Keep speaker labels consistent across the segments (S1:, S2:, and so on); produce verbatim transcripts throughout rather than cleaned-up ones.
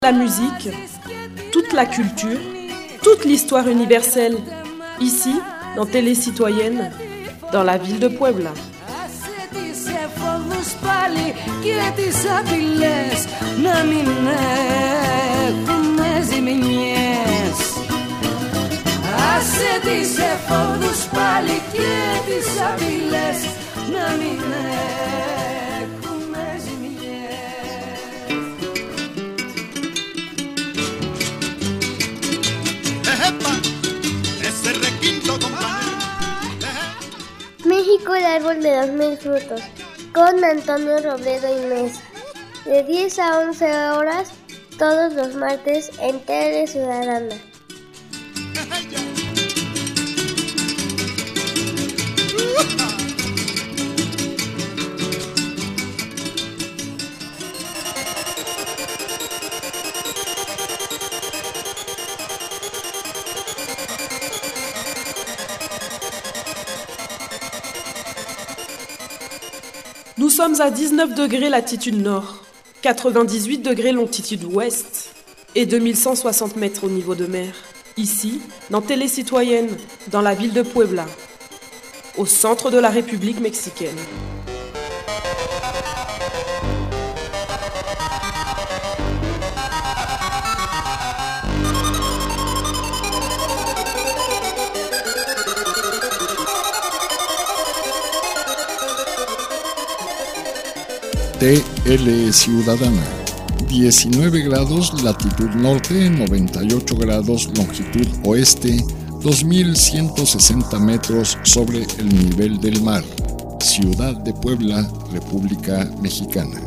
S1: La musique, toute la culture, toute l'histoire universelle, ici, dans Télé Citoyenne, dans la ville de Puebla.
S2: México, el árbol de los mil frutos, con Antonio Robledo y Mes, de diez a once horas, todos los martes en Tele Ciudadana.
S1: Nous sommes à dix-neuf degrés latitude nord, quatre-vingt-dix-huit degrés longitude ouest et deux mille cent soixante mètres au niveau de mer. Ici, dans Télé Citoyenne, dans la ville de Puebla, au centre de la République mexicaine.
S3: Tele Ciudadana, diecinueve grados latitud norte, noventa y ocho grados longitud oeste, dos mil ciento sesenta metros sobre el nivel del mar. Ciudad de Puebla, República Mexicana.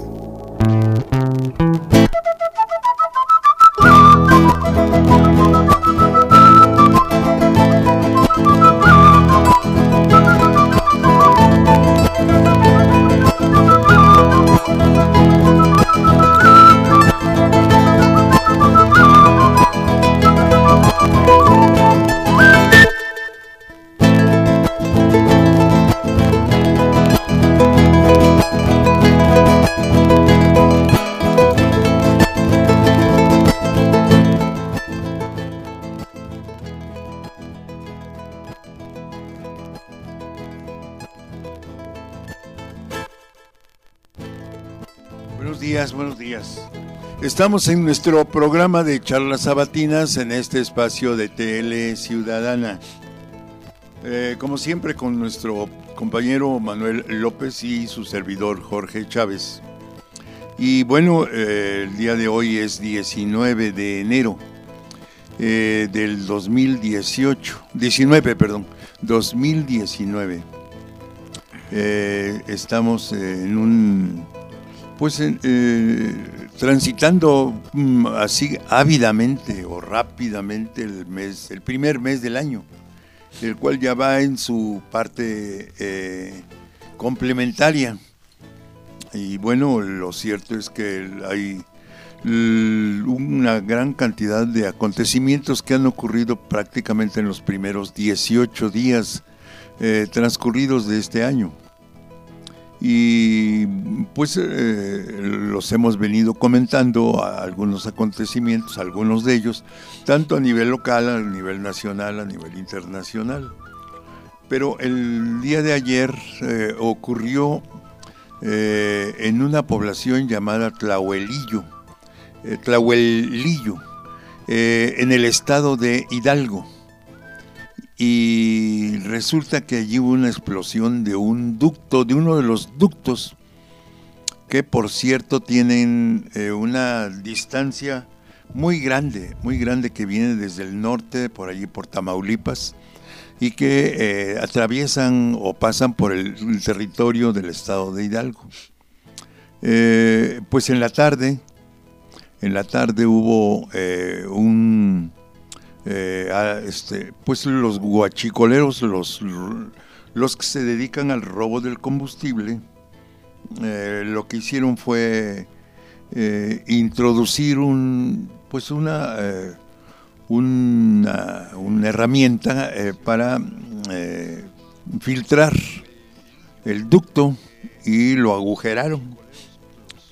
S4: Buenos días, buenos días. Estamos en nuestro programa de charlas sabatinas en este espacio de Tele Ciudadana. Eh, como siempre con nuestro compañero Manuel López y su servidor Jorge Chávez. Y bueno, eh, el día de hoy es diecinueve de enero eh, del dos mil dieciocho, diecinueve, perdón, dos mil diecinueve. Eh, estamos en un... Pues eh, transitando mm, así ávidamente o rápidamente el mes, el primer mes del año, el cual ya va en su parte eh, complementaria. Y bueno, lo cierto es que hay l- una gran cantidad de acontecimientos que han ocurrido prácticamente en los primeros dieciocho días eh, transcurridos de este año. Y pues eh, los hemos venido comentando, a algunos acontecimientos, algunos de ellos, tanto a nivel local, a nivel nacional, a nivel internacional. Pero el día de ayer eh, ocurrió eh, en una población llamada Tlahuelillo, eh, Tlahuelillo, eh, en el estado de Hidalgo. Y resulta que allí hubo una explosión de un ducto, de uno de los ductos, que por cierto tienen eh, una distancia muy grande, muy grande, que viene desde el norte, por allí por Tamaulipas, y que eh, atraviesan o pasan por el, el territorio del estado de Hidalgo. Eh, pues en la tarde, en la tarde hubo eh, un... Eh, a, este, pues los guachicoleros, los, los que se dedican al robo del combustible, eh, lo que hicieron fue eh, introducir un, pues una, eh, una, una herramienta eh, para eh, filtrar el ducto y lo agujeraron.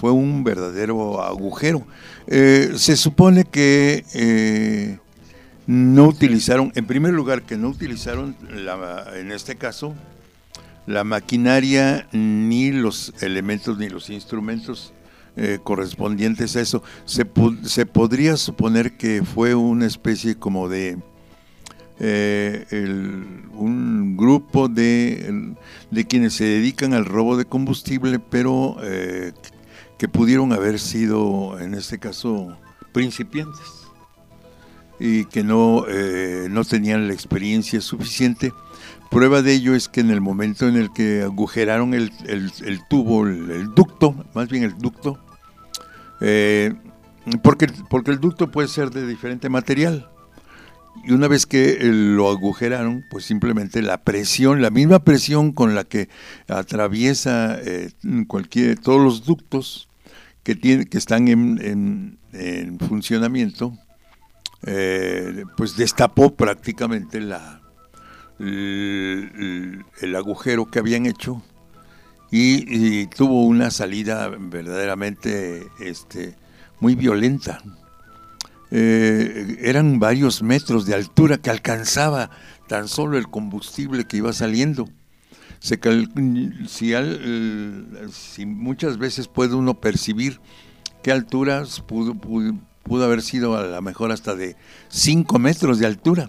S4: fue un verdadero agujero. Eh, se supone que eh, no utilizaron, en primer lugar, que no utilizaron, la, en este caso, la maquinaria ni los elementos ni los instrumentos eh, correspondientes a eso. Se, se podría suponer que fue una especie como de eh, el, un grupo de, de quienes se dedican al robo de combustible, pero eh, que pudieron haber sido, en este caso, principiantes y que no, eh, no tenían la experiencia suficiente. Prueba de ello es que en el momento en el que agujeraron el, el, el tubo, el, el ducto, más bien el ducto, eh, porque, porque el ducto puede ser de diferente material, y una vez que lo agujeraron, pues simplemente la presión, la misma presión con la que atraviesa eh, cualquier, todos los ductos que, tiene, que están en, en, en funcionamiento, eh, pues destapó prácticamente la El, el agujero que habían hecho y, y tuvo una salida verdaderamente este, muy violenta. Eh, eran varios metros de altura que alcanzaba tan solo el combustible que iba saliendo. Se cal, si, al, si muchas veces puede uno percibir qué alturas pudo, pudo, pudo haber sido a lo mejor hasta de cinco metros de altura,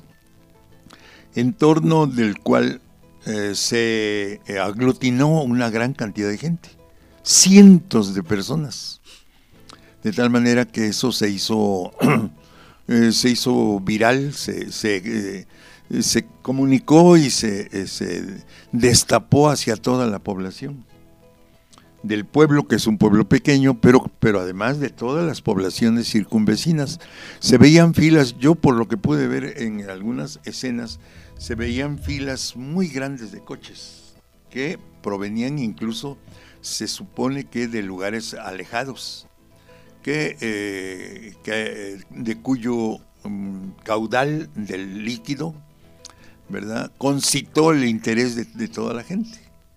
S4: en torno del cual eh, se eh, aglutinó una gran cantidad de gente, cientos de personas, de tal manera que eso se hizo eh, se hizo viral, se, se, eh, se comunicó y se, eh, se destapó hacia toda la población del pueblo, que es un pueblo pequeño, pero, pero además de todas las poblaciones circunvecinas. Se veían filas, yo por lo que pude ver en algunas escenas, se veían filas muy grandes de coches que provenían incluso, se supone que de lugares alejados, que, eh, que de cuyo um, caudal del líquido, ¿verdad?, concitó el interés de, de toda la gente.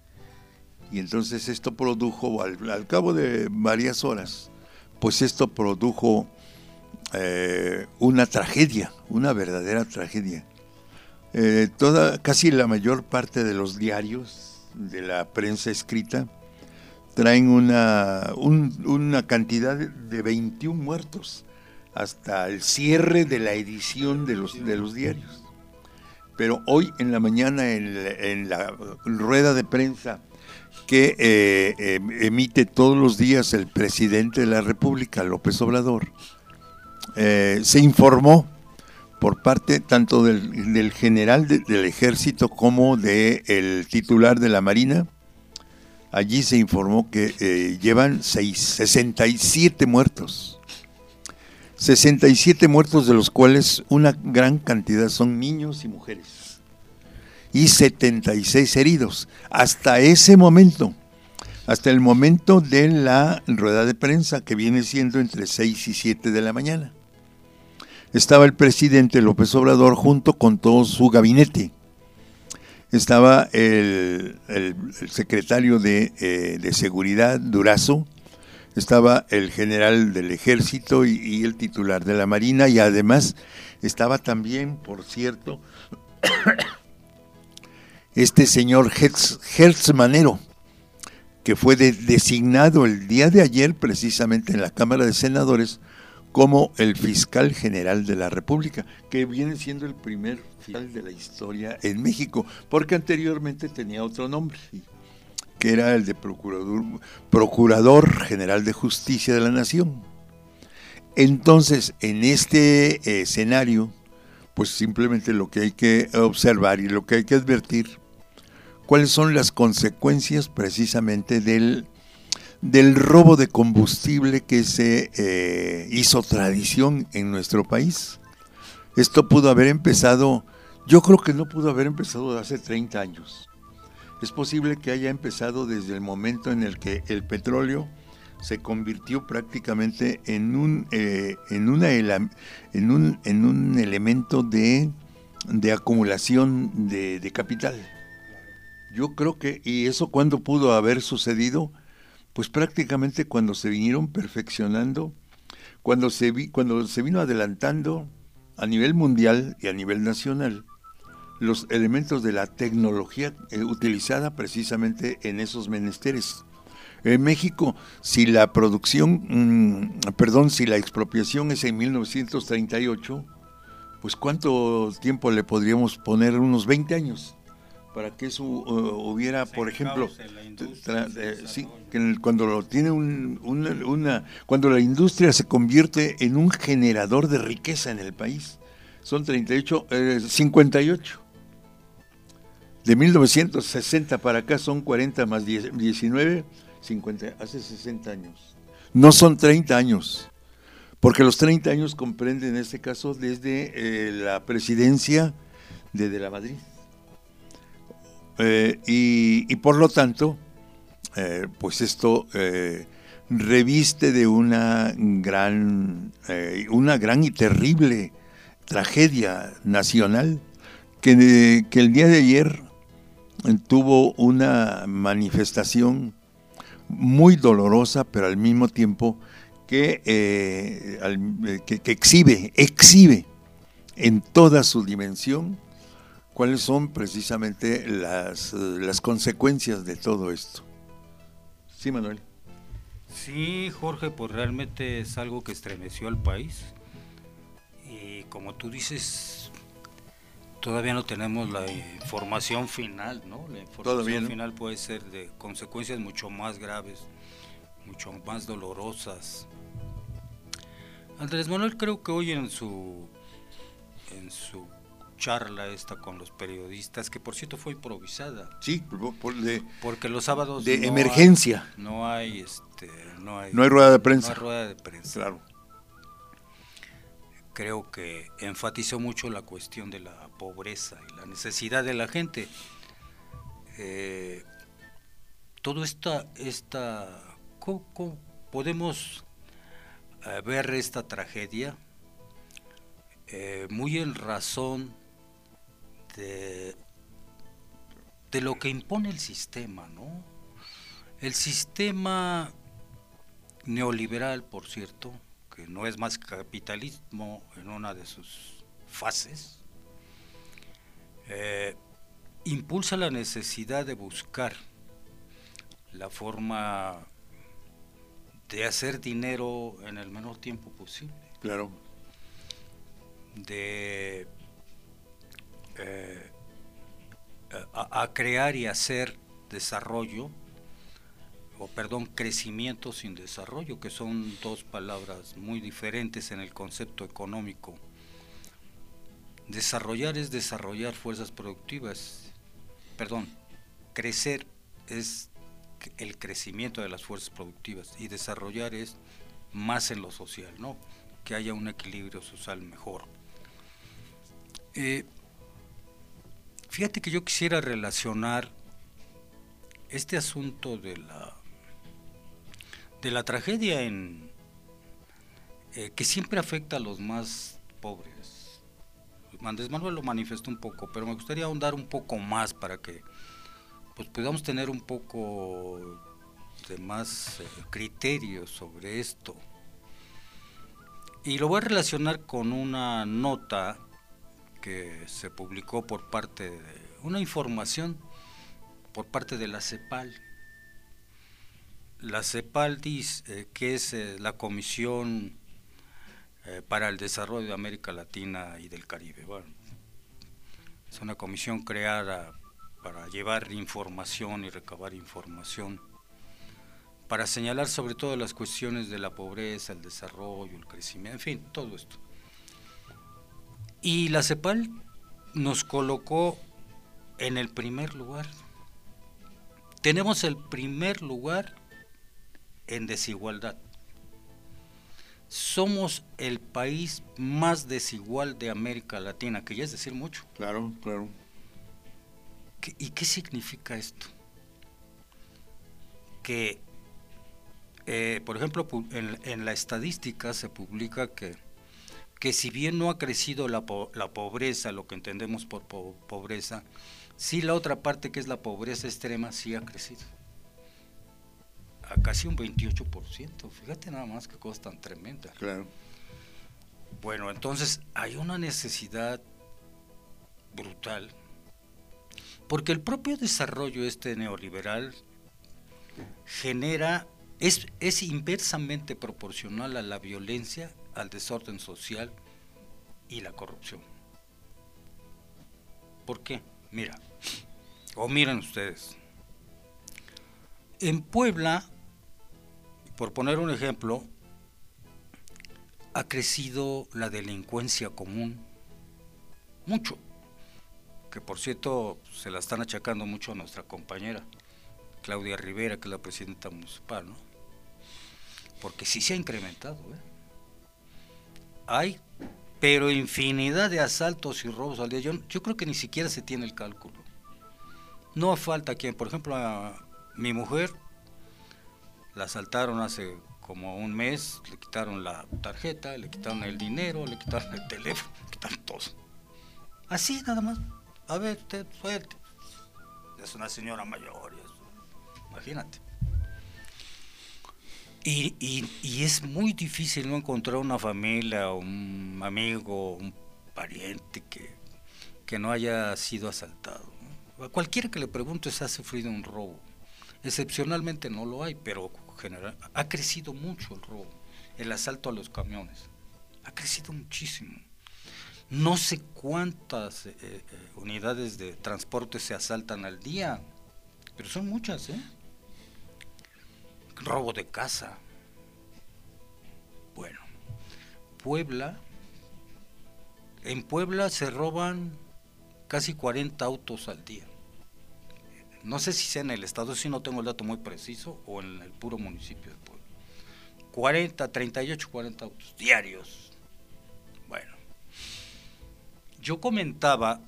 S4: Y entonces esto produjo, al, al cabo de varias horas, pues esto produjo eh, una tragedia, una verdadera tragedia. Eh, toda, casi la mayor parte de los diarios de la prensa escrita traen una, un, una cantidad de veintiún muertos hasta el cierre de la edición de los, de los diarios. Pero hoy en la mañana, en, en la rueda de prensa que eh, eh, emite todos los días el presidente de la República, López Obrador, eh, se informó por parte tanto del, del general de, del ejército como del titular de la Marina. Allí se informó que eh, llevan seis, sesenta y siete muertos. sesenta y siete muertos, de los cuales una gran cantidad son niños y mujeres. Y setenta y seis heridos. Hasta ese momento, hasta el momento de la rueda de prensa, que viene siendo entre seis y siete de la mañana. Estaba el presidente López Obrador junto con todo su gabinete. Estaba el, el, el secretario de, eh, de Seguridad, Durazo, estaba el general del Ejército y, y el titular de la Marina, y además estaba también, por cierto, este señor Hertz, Hertz Manero, que fue de, designado el día de ayer precisamente en la Cámara de Senadores como el fiscal general de la República, que viene siendo el primer fiscal de la historia en México, porque anteriormente tenía otro nombre, que era el de Procurador, Procurador General de Justicia de la Nación. Entonces, en este eh, escenario, pues simplemente lo que hay que observar y lo que hay que advertir, cuáles son las consecuencias precisamente del, del robo de combustible que se eh, hizo tradición en nuestro país. Esto pudo haber empezado, yo creo que no pudo haber empezado hace treinta años. Es posible que haya empezado desde el momento en el que el petróleo se convirtió prácticamente en un, eh, en una, en un, en un elemento de, de acumulación de, de capital. Yo creo que, y eso cuándo pudo haber sucedido, pues prácticamente cuando se vinieron perfeccionando, cuando se, vi, cuando se vino adelantando a nivel mundial y a nivel nacional los elementos de la tecnología eh, utilizada precisamente en esos menesteres. En México, si la producción, mmm, perdón, si la expropiación es en mil novecientos treinta y ocho, pues ¿cuánto tiempo le podríamos poner? Unos veinte años para que eso uh, hubiera, por ejemplo, tra, eh, sí, que el, cuando lo tiene un, una, una, cuando la industria se convierte en un generador de riqueza en el país, son treinta y ocho, eh, cincuenta y ocho. De mil novecientos sesenta para acá son cuarenta más diez, diecinueve, cincuenta, hace sesenta años. No son treinta años, porque los treinta años comprenden en este caso desde eh, la presidencia de De la Madrid. Eh, y, y por lo tanto, eh, pues esto eh, reviste de una gran, eh, una gran y terrible tragedia nacional que, que el día de ayer tuvo una manifestación muy dolorosa, pero al mismo tiempo que, eh, al, que, que exhibe, exhibe en toda su dimensión cuáles son precisamente las, las consecuencias de todo esto. Sí, Manuel.
S5: Sí, Jorge, pues realmente es algo que estremeció al país y como tú dices, todavía no tenemos la información final, ¿no? La información
S4: todavía no.
S5: final puede ser de consecuencias mucho más graves, mucho más dolorosas. Andrés Manuel creo que hoy en su en su charla esta con los periodistas, que por cierto fue improvisada.
S4: Sí, por de,
S5: porque los sábados
S4: de
S5: no
S4: emergencia.
S5: Hay, no hay este no hay
S4: no hay rueda de prensa.
S5: No hay rueda de prensa.
S4: Claro.
S5: Creo que enfatizó mucho la cuestión de la pobreza y la necesidad de la gente. Eh, todo esta esta ¿cómo, cómo podemos eh, ver esta tragedia eh, muy en razón De, de lo que impone el sistema, ¿no? El sistema neoliberal, por cierto, que no es más capitalismo en una de sus fases, eh, impulsa la necesidad de buscar la forma de hacer dinero en el menor tiempo posible.
S4: Claro.
S5: De Eh, a, a crear y hacer desarrollo, o perdón, crecimiento sin desarrollo, que son dos palabras muy diferentes en el concepto económico. Desarrollar es desarrollar fuerzas productivas, perdón, crecer es el crecimiento de las fuerzas productivas y desarrollar es más en lo social, ¿no? Que haya un equilibrio social mejor. Eh, Fíjate que yo quisiera relacionar este asunto de la de la tragedia en eh, que siempre afecta a los más pobres. Andrés Manuel lo manifestó un poco, pero me gustaría ahondar un poco más para que pues podamos tener un poco de más eh, criterio sobre esto. Y lo voy a relacionar con una nota que se publicó por parte de una información por parte de la CEPAL. La CEPAL dice eh, que es eh, la Comisión eh, para el Desarrollo de América Latina y del Caribe. Bueno, es una comisión creada para llevar información y recabar información, para señalar sobre todo las cuestiones de la pobreza, el desarrollo, el crecimiento, en fin, todo esto. Y la CEPAL nos colocó en el primer lugar. Tenemos el primer lugar en desigualdad. Somos el país más desigual de América Latina, que ya es decir mucho.
S4: Claro, claro.
S5: ¿Qué, ¿Y qué significa esto? Que, eh, por ejemplo, en, en la estadística se publica que que si bien no ha crecido la, po la pobreza, lo que entendemos por po pobreza, sí la otra parte que es la pobreza extrema sí ha crecido. a casi un veintiocho por ciento. Fíjate nada más qué cosa tan tremenda.
S4: Claro.
S5: Bueno, entonces hay una necesidad brutal, porque el propio desarrollo este neoliberal genera, es, es inversamente proporcional a la violencia, al desorden social y la corrupción. ¿Por qué? Mira, o miren ustedes, en Puebla, por poner un ejemplo, ha crecido la delincuencia común mucho, que por cierto se la están achacando mucho a nuestra compañera Claudia Rivera, que es la presidenta municipal, ¿no? Porque sí se ha incrementado, ¿eh? Hay, pero infinidad de asaltos y robos al día. Yo, yo creo que ni siquiera se tiene el cálculo. No falta quien, por ejemplo, a mi mujer la asaltaron hace como un mes, le quitaron la tarjeta, le quitaron el dinero, le quitaron el teléfono, le quitaron todo. Así nada más. A ver, usted, suerte. Es una señora mayor, eso, imagínate. Y, y, y es muy difícil no encontrar una familia, un amigo, un pariente que, que no haya sido asaltado, ¿no? A cualquiera que le pregunte si ha sufrido un robo. Excepcionalmente no lo hay, pero general, ha crecido mucho el robo, el asalto a los camiones, ha crecido muchísimo. No sé cuántas eh, eh, unidades de transporte se asaltan al día, pero son muchas, ¿eh? Robo de casa. Bueno, Puebla, en Puebla se roban casi cuarenta autos al día. No sé si sea en el estado, si no tengo el dato muy preciso, o en el puro municipio de Puebla. cuarenta, treinta y ocho, cuarenta autos diarios. Bueno, yo comentaba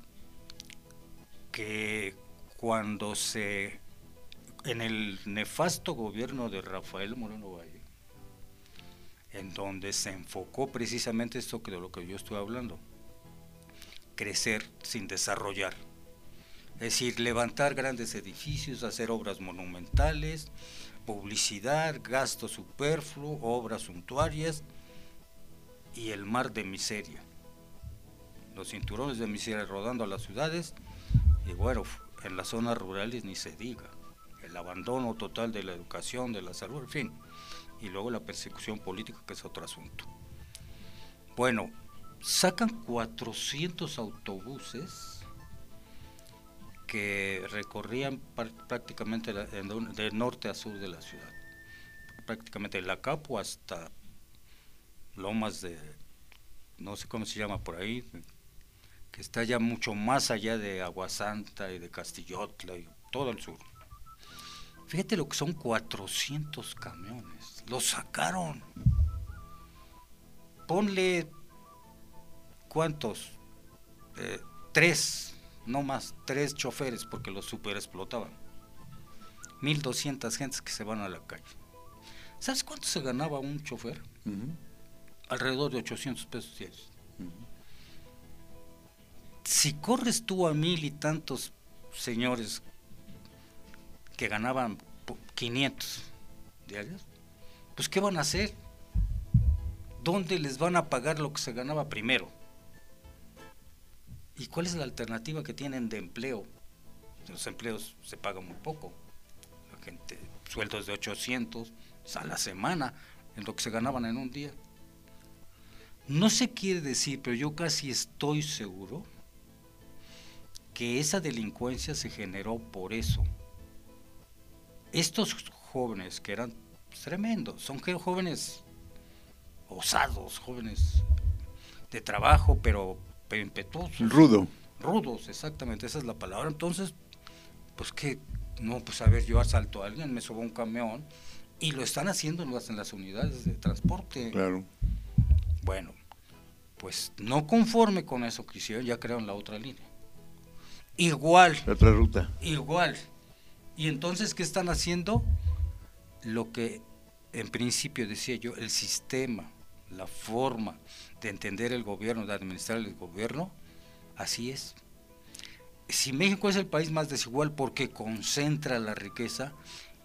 S5: que cuando se, en el nefasto gobierno de Rafael Moreno Valle, en donde se enfocó precisamente esto que de lo que yo estoy hablando, crecer sin desarrollar. Es decir, levantar grandes edificios, hacer obras monumentales, publicidad, gasto superfluo, obras suntuarias y el mar de miseria. Los cinturones de miseria rodando a las ciudades y bueno, en las zonas rurales ni se diga. El abandono total de la educación, de la salud, en fin. Y luego la persecución política, que es otro asunto. Bueno, sacan cuatrocientos autobuses que recorrían prácticamente de norte a sur de la ciudad, prácticamente de La Capo hasta Lomas de, no sé cómo se llama por ahí, que está ya mucho más allá de Aguasanta y de Castillotla y todo el sur. Fíjate lo que son cuatrocientos camiones, los sacaron. Ponle, ¿cuántos? Eh, tres. No más, tres choferes, porque los super explotaban. mil doscientas gentes que se van a la calle. ¿Sabes cuánto se ganaba un chofer? Uh-huh. Alrededor de ochocientos pesos diarios. Uh-huh. Si corres tú a mil y tantos señores que ganaban quinientos diarios, pues ¿qué van a hacer? ¿Dónde les van a pagar lo que se ganaba primero? ¿Y cuál es la alternativa que tienen de empleo? Los empleos se pagan muy poco. La gente, sueldos de ochocientos a la semana, en lo que se ganaban en un día. No se quiere decir, pero yo casi estoy seguro que esa delincuencia se generó por eso. Estos jóvenes que eran tremendos, son jóvenes osados, jóvenes de trabajo, pero pero impetuosos.
S4: Rudo.
S5: Rudos, exactamente, esa es la palabra. Entonces, pues que, no, pues a ver, yo asalto a alguien, me subo a un camión, y lo están haciendo en las, en las unidades de transporte.
S4: Claro.
S5: Bueno, pues no conforme con eso que hicieron, ya crearon la otra línea. Igual.
S4: La otra ruta.
S5: Igual. Y entonces, ¿qué están haciendo? Lo que en principio decía yo, el sistema, la forma de entender el gobierno, de administrar el gobierno, así es. Si México es el país más desigual porque concentra la riqueza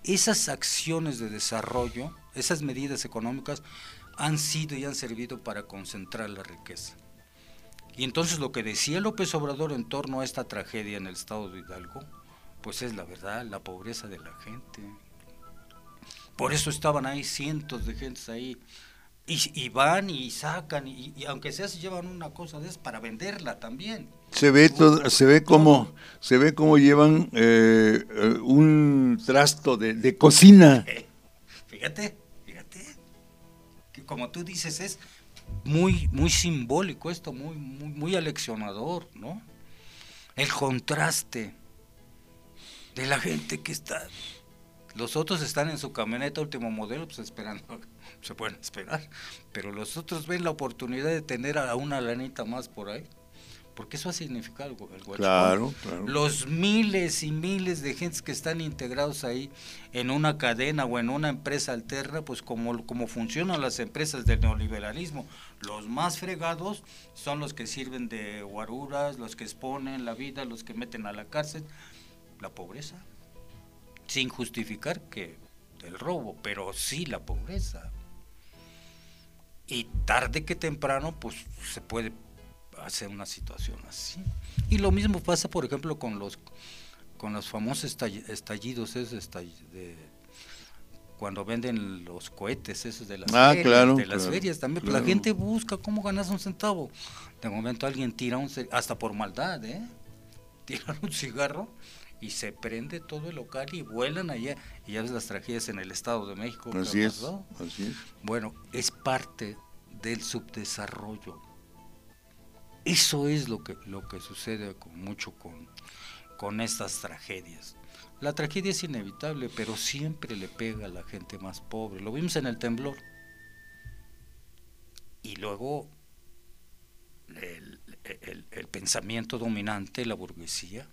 S5: esas acciones de desarrollo, esas medidas económicas han sido y han servido para concentrar la riqueza. Y entonces lo que decía López Obrador en torno a esta tragedia en el estado de Hidalgo, pues es la verdad, la pobreza de la gente. Por eso estaban ahí cientos de gentes ahí, y, y van y sacan, y, y aunque sea se llevan una cosa de esas para venderla también.
S4: Se ve todo, se ve como, se ve como llevan eh, un trasto de, de cocina.
S5: Eh, fíjate, fíjate, que como tú dices es muy, muy simbólico esto, muy, muy, muy aleccionador, ¿no? El contraste de la gente que está, los otros están en su camioneta último modelo, pues esperando, se pueden esperar, pero los otros ven la oportunidad de tener a una lanita más por ahí, porque eso ha significado el huachicol.
S4: Claro, claro.
S5: Los miles y miles de gentes que están integrados ahí en una cadena o en una empresa alterna, pues como, como funcionan las empresas del neoliberalismo, los más fregados son los que sirven de guaruras, los que exponen la vida, los que meten a la cárcel, la pobreza, sin justificar que el robo, pero sí la pobreza. Y tarde que temprano, pues se puede hacer una situación así. Y lo mismo pasa, por ejemplo, con los con los famosos estallidos, esos estallidos de, cuando venden los cohetes esos de las
S4: ah,
S5: ferias,
S4: claro,
S5: de las
S4: claro,
S5: ferias también,
S4: claro.
S5: La gente busca cómo ganas un centavo. De momento alguien tira un, hasta por maldad, ¿eh? Tiran un cigarro y se prende todo el local y vuelan allá, y ya ves las tragedias en el Estado de México.
S4: Así es, así es.
S5: Bueno, es parte del subdesarrollo. Eso es lo que lo que sucede con, mucho con, con estas tragedias. La tragedia es inevitable, pero siempre le pega a la gente más pobre. Lo vimos en el temblor. Y luego el, el, el pensamiento dominante, la burguesía.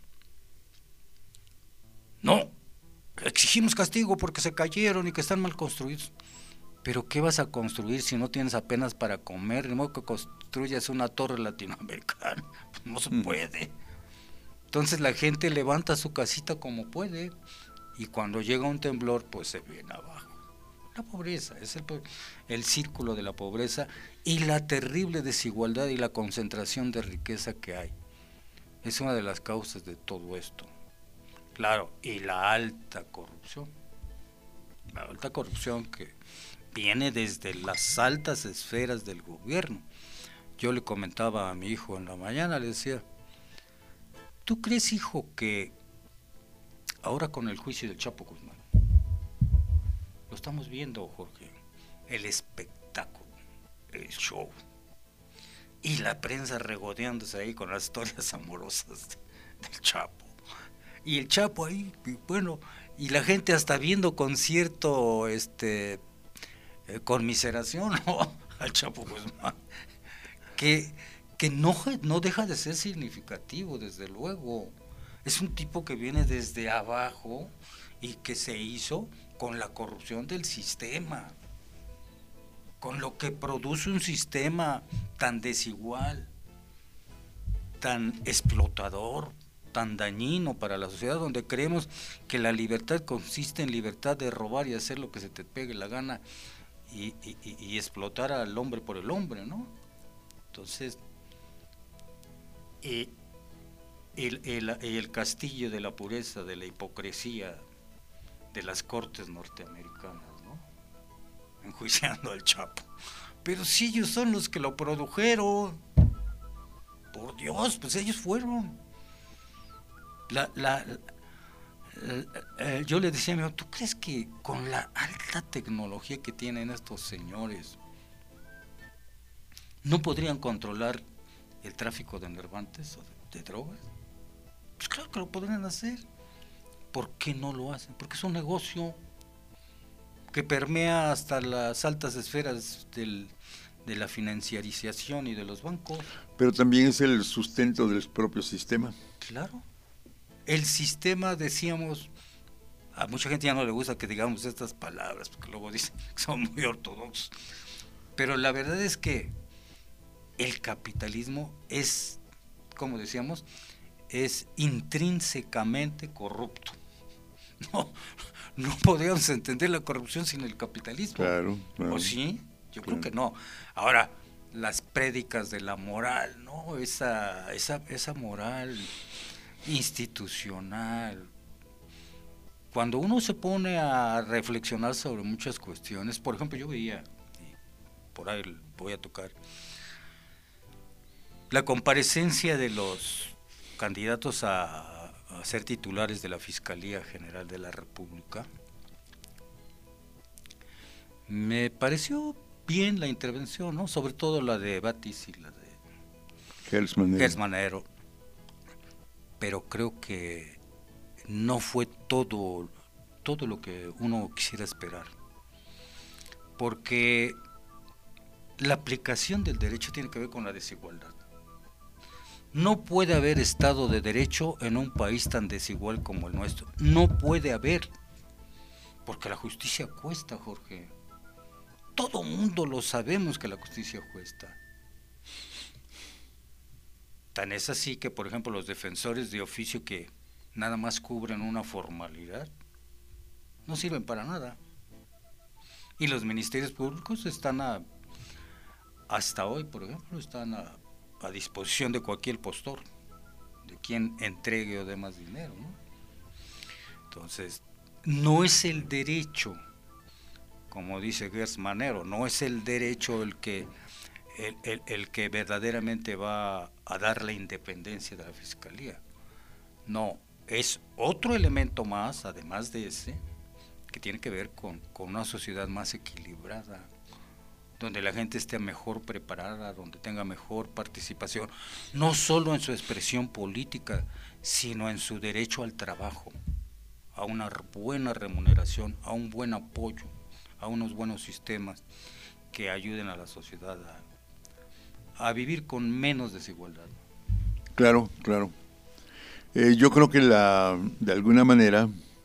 S5: No, exigimos castigo porque se cayeron y que están mal construidos. Pero ¿qué vas a construir si no tienes apenas para comer? Ni modo que construyas una torre latinoamericana, pues no se puede. Entonces la gente levanta su casita como puede, y cuando llega un temblor, pues se viene abajo. La pobreza, es el, el círculo de la pobreza y la terrible desigualdad y la concentración de riqueza que hay. Es una de las causas de todo esto. Claro, y la alta corrupción. La alta corrupción que viene desde las altas esferas del gobierno. Yo le comentaba a mi hijo en la mañana, le decía, ¿tú crees, hijo, que ahora con el juicio del Chapo Guzmán, lo estamos viendo, Jorge, el espectáculo, el show, y la prensa regodeándose ahí con las historias amorosas del Chapo, y el Chapo ahí, y bueno, y la gente hasta viendo con cierto este eh, conmiseración, ¿no?, al Chapo Guzmán, que, que no, no deja de ser significativo, desde luego. Es un tipo que viene desde abajo y que se hizo con la corrupción del sistema, con lo que produce un sistema tan desigual, tan explotador, tan dañino para la sociedad, donde creemos que la libertad consiste en libertad de robar y hacer lo que se te pegue la gana y, y, y explotar al hombre por el hombre, ¿no? Entonces, eh, el, el, el castillo de la pureza, de la hipocresía de las cortes norteamericanas, ¿no?, enjuiciando al Chapo. Pero si ellos son los que lo produjeron, por Dios, pues ellos fueron. La, la, la, la, yo le decía a mi hijo, ¿tú crees que con la alta tecnología que tienen estos señores no podrían controlar el tráfico de enervantes o de, de drogas? Pues claro que lo podrían hacer. ¿Por qué no lo hacen? Porque es un negocio que permea hasta las altas esferas del, de la financiarización y de los bancos.
S4: Pero también es el sustento del propio sistema.
S5: Claro. El sistema, decíamos, a mucha gente ya no le gusta que digamos estas palabras, porque luego dicen que son muy ortodoxos, pero la verdad es que el capitalismo es, como decíamos, es intrínsecamente corrupto. No, no podríamos entender la corrupción sin el capitalismo.
S4: Claro, claro.
S5: ¿O sí? Yo
S4: Claro.
S5: creo que no. Ahora, las prédicas de la moral, ¿no? Esa, esa, esa moral institucional. Cuando uno se pone a reflexionar sobre muchas cuestiones, por ejemplo, yo veía, y por ahí voy a tocar, la comparecencia de los candidatos a, a ser titulares de la Fiscalía General de la República. Me pareció bien la intervención, ¿no? Sobre todo la de Batis y la de
S4: Gers Manero.
S5: Gers Manero. Pero creo que no fue todo, todo lo que uno quisiera esperar. Porque la aplicación del derecho tiene que ver con la desigualdad. No puede haber Estado de Derecho en un país tan desigual como el nuestro. No puede haber. Porque la justicia cuesta, Jorge. Todo mundo lo sabemos que la justicia cuesta. Tan es así que, por ejemplo, los defensores de oficio que nada más cubren una formalidad, no sirven para nada. Y los ministerios públicos están a, hasta hoy, por ejemplo, están a, a disposición de cualquier postor, de quien entregue o dé más dinero, ¿no? Entonces, no es el derecho, como dice Gers Manero, no es el derecho el que el, el, el que verdaderamente va a dar la independencia de la Fiscalía. No, es otro elemento más, además de ese, que tiene que ver con, con una sociedad más equilibrada, donde la gente esté mejor preparada, donde tenga mejor participación, no solo en su expresión política, sino en su derecho al trabajo, a una buena remuneración, a un buen apoyo, a unos buenos sistemas que ayuden a la sociedad a, a vivir con menos desigualdad.
S4: Claro, claro. Eh, yo creo que la, de alguna manera,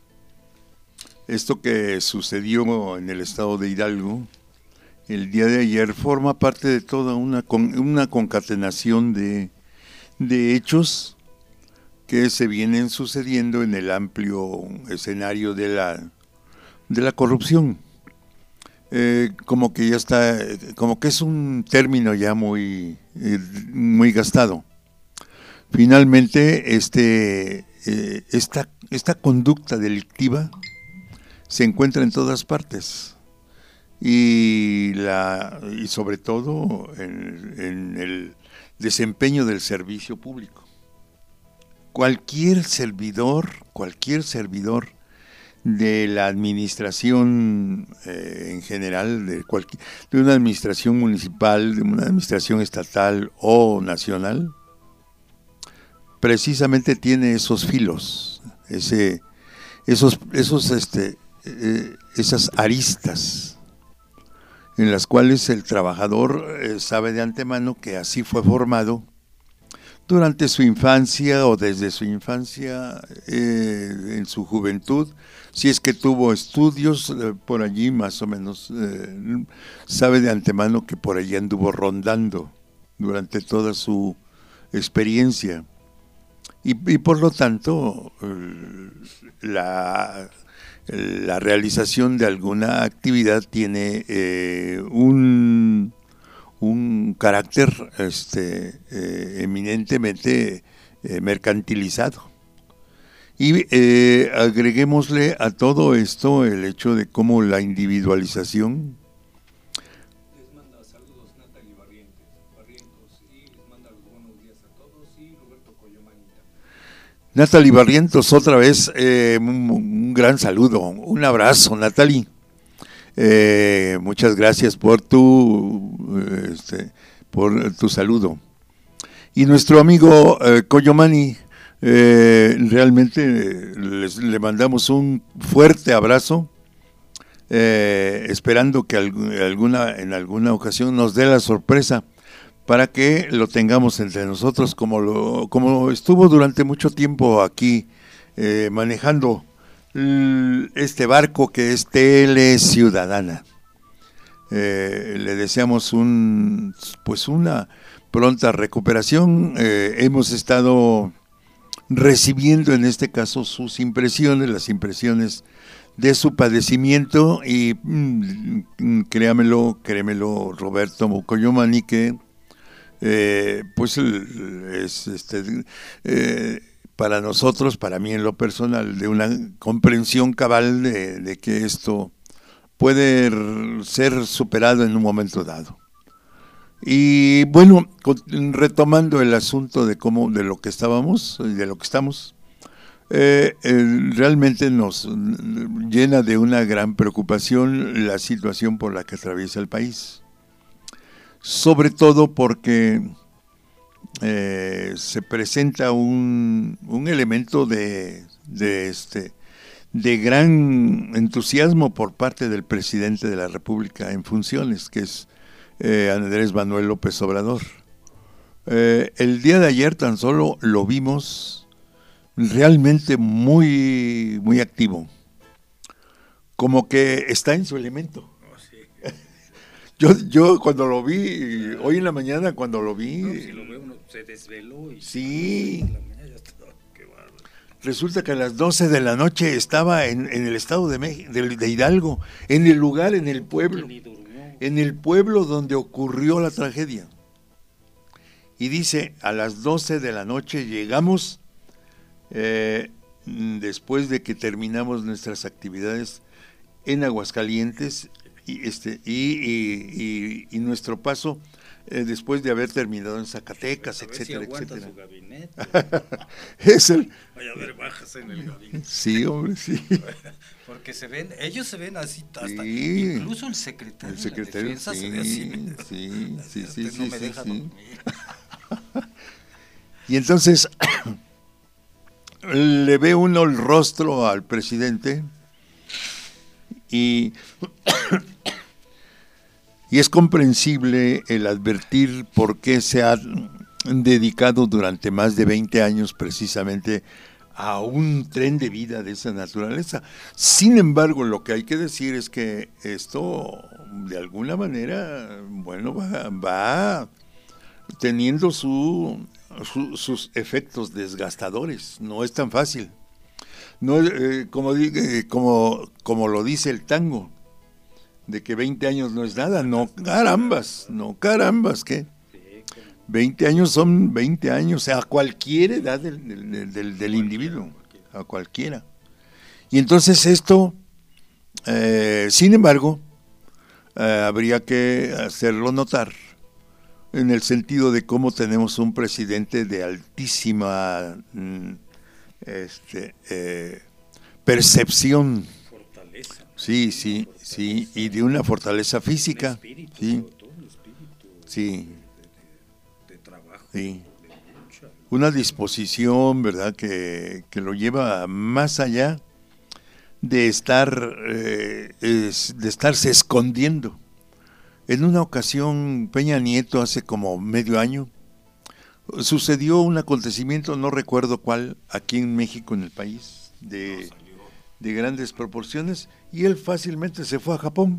S4: esto que sucedió en el estado de Hidalgo el día de ayer forma parte de toda una, con, una concatenación de, de hechos que se vienen sucediendo en el amplio escenario de la, de la corrupción. Eh, como que ya está, como que es un término ya muy, eh, muy gastado. Finalmente, este, eh, esta, esta conducta delictiva se encuentra en todas partes y, la, y sobre todo en, en el desempeño del servicio público. Cualquier servidor, cualquier servidor de la administración eh, en general, de, cualquier, de una administración municipal, de una administración estatal o nacional, precisamente tiene esos filos, ese, esos, esos, este, eh, esas aristas en las cuales el trabajador eh, sabe de antemano que así fue formado durante su infancia o desde su infancia, eh, en su juventud, si es que tuvo estudios eh, por allí más o menos, eh, sabe de antemano que por allí anduvo rondando durante toda su experiencia. Y, y por lo tanto, la, la realización de alguna actividad tiene eh, un, un carácter este, eh, eminentemente eh, mercantilizado. Y eh, agreguémosle a todo esto el hecho de cómo la individualización.
S6: Les manda saludos Natalie Barrientos, Barrientos y les manda los buenos días a todos y Roberto Coyomani.
S4: Natalie Barrientos, otra vez eh, un, un gran saludo, un abrazo, Natalie. Eh, muchas gracias por tu, este, por tu saludo. Y nuestro amigo eh, Coyomani, eh, realmente les, le mandamos un fuerte abrazo, eh, esperando que alguna, en alguna ocasión nos dé la sorpresa para que lo tengamos entre nosotros, como lo como estuvo durante mucho tiempo aquí eh, manejando l, este barco que es Tele Ciudadana. Eh, le deseamos un pues una pronta recuperación. Eh, hemos estado recibiendo en este caso sus impresiones, las impresiones de su padecimiento y mm, créamelo, créemelo, Roberto Mocoyomani, que eh, pues es este eh, para nosotros, para mí en lo personal, de una comprensión cabal de, de que esto puede ser superado en un momento dado. Y bueno, retomando el asunto de cómo, de lo que estábamos, de lo que estamos, eh, eh, realmente nos llena de una gran preocupación la situación por la que atraviesa el país. Sobre todo porque eh, se presenta un, un elemento de, de este de gran entusiasmo por parte del presidente de la República en funciones, que es eh, Andrés Manuel López Obrador. Eh, el día de ayer tan solo lo vimos realmente muy, muy activo, como que está en su elemento. Yo, yo cuando lo vi, hoy en la mañana cuando lo vi...
S5: No, si lo ve uno, se desveló y...
S4: Sí. Resulta que a las doce de la noche estaba en, en el estado de, México, de, de Hidalgo, en el lugar, en el pueblo, en el pueblo donde ocurrió la tragedia. Y dice, a las doce de la noche llegamos, eh, después de que terminamos nuestras actividades en Aguascalientes, y, este, y, y, y, y nuestro paso, eh, después de haber terminado en Zacatecas,
S5: a ver
S4: etcétera,
S5: si aguanta
S4: etcétera.
S5: Su gabinete.
S4: Es el...
S5: Vaya a ver bajas en el gabinete.
S4: Sí, hombre, sí.
S5: Porque se ven, ellos se ven así, hasta,
S4: Sí.
S5: incluso el secretario,
S4: El secretario,
S5: de la defensa
S4: sí,
S5: se ve así.
S4: sí, sí, sí,
S5: No
S4: sí,
S5: me
S4: sí,
S5: deja
S4: sí.
S5: dormir.
S4: Y entonces le ve uno el rostro al presidente y, y es comprensible el advertir por qué se ha dedicado durante más de veinte años precisamente a un tren de vida de esa naturaleza. Sin embargo, lo que hay que decir es que esto, de alguna manera, bueno, va, va teniendo su, su, sus efectos desgastadores. No es tan fácil. No, eh, como, eh, como, como lo dice el tango, de que veinte años no es nada. No, carambas, no, carambas, ¿qué? veinte años son veinte años, a cualquier edad del, del, del, del individuo, a cualquiera. Y entonces esto, eh, sin embargo, eh, habría que hacerlo notar en el sentido de cómo tenemos un presidente de altísima mm, este, eh, percepción.
S5: Fortaleza.
S4: Sí, sí, sí, y de una fortaleza física.
S5: Espíritu,
S4: Sí,
S5: todo el espíritu
S4: sí.
S5: de trabajo,
S4: Sí.
S5: de lucha.
S4: Una disposición, ¿verdad?, que, que lo lleva más allá de estar eh, es, de estarse escondiendo. En una ocasión, Peña Nieto, hace como medio año, sucedió un acontecimiento, no recuerdo cuál, aquí en México, en el país, de, de grandes proporciones, y él fácilmente se fue a Japón.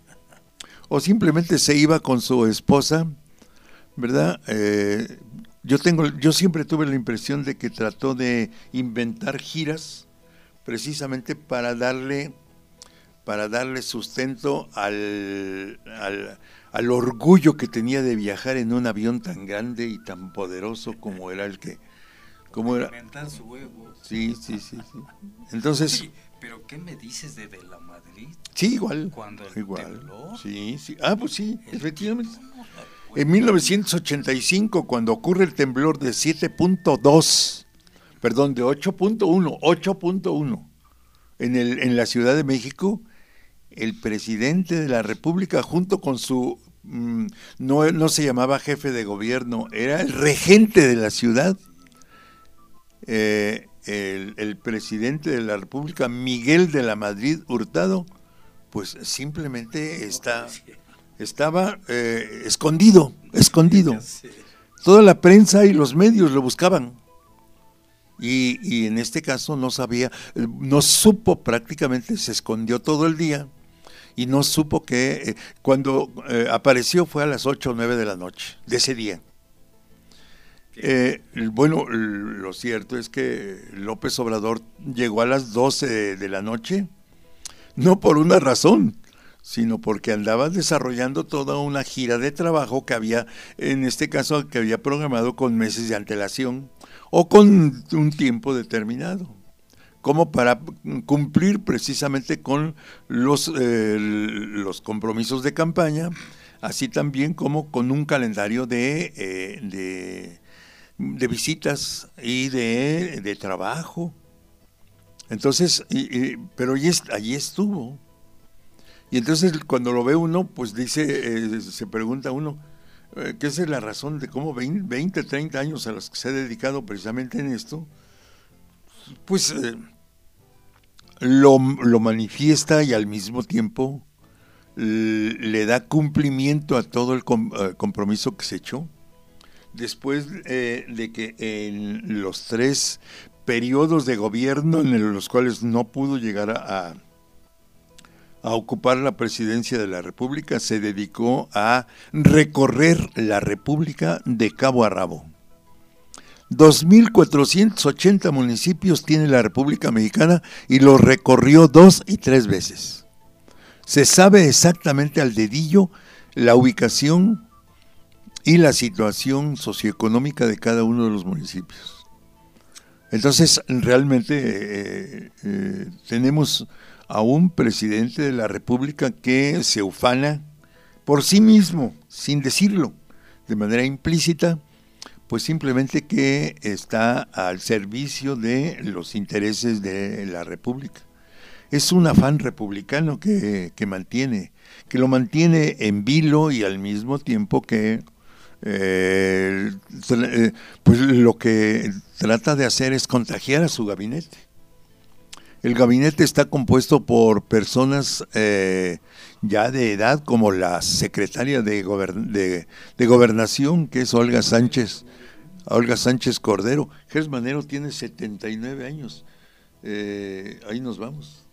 S4: O simplemente se iba con su esposa, ¿verdad? Eh, yo tengo, yo siempre tuve la impresión de que trató de inventar giras precisamente para darle, para darle sustento al, al, al orgullo que tenía de viajar en un avión tan grande y tan poderoso como era el que, como era.
S5: Alimentar su huevo.
S4: Sí, sí, sí, sí. Entonces.
S5: Oye, pero ¿qué me dices de, de la Madrid?
S4: Sí, igual.
S5: Cuando el
S4: igual.
S5: temblor.
S4: Sí, sí. Ah, pues sí,
S5: El
S4: efectivamente.
S5: temblor,
S4: En mil novecientos ochenta y cinco, cuando ocurre el temblor de siete punto dos, perdón, de ocho punto uno, ocho punto uno, en, el, en la Ciudad de México, el presidente de la República, junto con su, mmm, no, no se llamaba jefe de gobierno, era el regente de la ciudad, eh, el, el presidente de la República, Miguel de la Madrid Hurtado, pues simplemente está... Estaba eh, escondido, escondido. Toda la prensa y los medios lo buscaban. Y, y en este caso no sabía, no supo prácticamente, se escondió todo el día y no supo que eh, cuando eh, apareció fue a las ocho o nueve de la noche de ese día. Eh, bueno, lo cierto es que López Obrador llegó a las doce de la noche no por una razón, sino porque andaba desarrollando toda una gira de trabajo que había, en este caso, que había programado con meses de antelación o con un tiempo determinado, como para cumplir precisamente con los, eh, los compromisos de campaña, así también como con un calendario de, eh, de, de visitas y de, de trabajo. Entonces, y, y, pero allí, allí estuvo. Y entonces cuando lo ve uno, pues dice, eh, se pregunta uno, eh, ¿qué es la razón de cómo veinte, treinta años a los que se ha dedicado precisamente en esto? Pues eh, lo, lo manifiesta y al mismo tiempo le, le da cumplimiento a todo el com, uh, compromiso que se echó. Después eh, de que en los tres periodos de gobierno en los cuales no pudo llegar a, a ocupar la presidencia de la República, se dedicó a recorrer la República de cabo a rabo. dos mil cuatrocientos ochenta municipios tiene la República Mexicana y los recorrió dos y tres veces. Se sabe exactamente al dedillo la ubicación y la situación socioeconómica de cada uno de los municipios. Entonces, realmente eh, eh, tenemos a un presidente de la República que se ufana por sí mismo, sin decirlo, de manera implícita, pues simplemente que está al servicio de los intereses de la República. Es un afán republicano que, que mantiene, que lo mantiene en vilo y al mismo tiempo que Eh, pues lo que trata de hacer es contagiar a su gabinete. El gabinete está compuesto por personas eh, ya de edad, como la secretaria de, gobern de, de Gobernación, que es Olga Sánchez, Olga Sánchez Cordero. Gers Manero tiene setenta y nueve años. Eh, ahí nos vamos.